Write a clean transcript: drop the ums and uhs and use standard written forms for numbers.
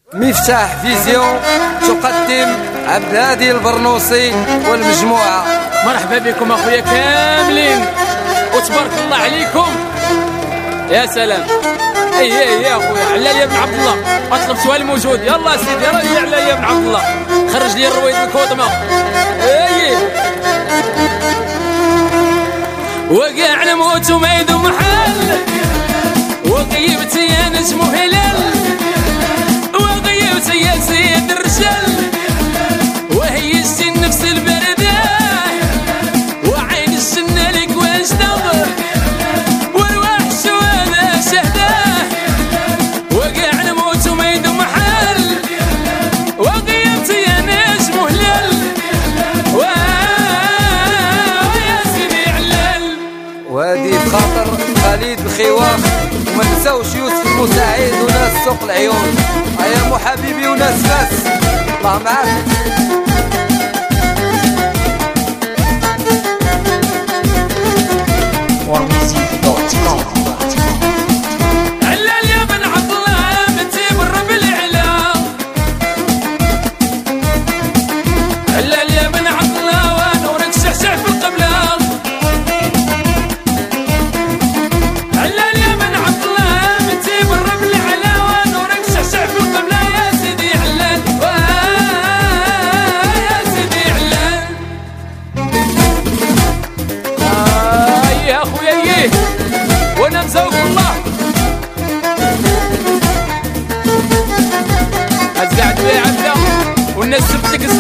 مفتاح فيزيون تقدم عبد الهادي البرنوسي والمجموعة. مرحبا بكم اخويا كاملين وتبارك الله عليكم. يا سلام. اي اخويا علال يا ابن عبد الله، اطلب سؤال موجود. يلا سيدي راجع علال يا ابن عبد الله، خرج لي الرويد الكوطمه. اي وقع نموت وما يدوم محل، وغيبتي يا نجم هلال، وغيبتي يا سيد الرجال، وهيجتي النفس البردة، وعين الجنة لك واجدر، والوحش وانا شهداه، وقع نموت وما يدوم محل، وغيبتي يا نجم هلال، ويا سيدي علال. وهادي بخاطر خالد الخواخ، وما نساوش يوسف المساعد وناس سوق العيون. يا مو حبيبي وناس فاس، الله معاك. علال يا بن عبد الله بنتي بالرب العلا، علال يا بن عبد الله ونورك شعشع في القبلة، علال يا بن عبد الله بنتي بالرب العلا ونورك شعشع في القبلة. يا سيدي علال يا سيدي علال. يا اخويا وانا مزوق الله الزعد يا عبده والناس سبتك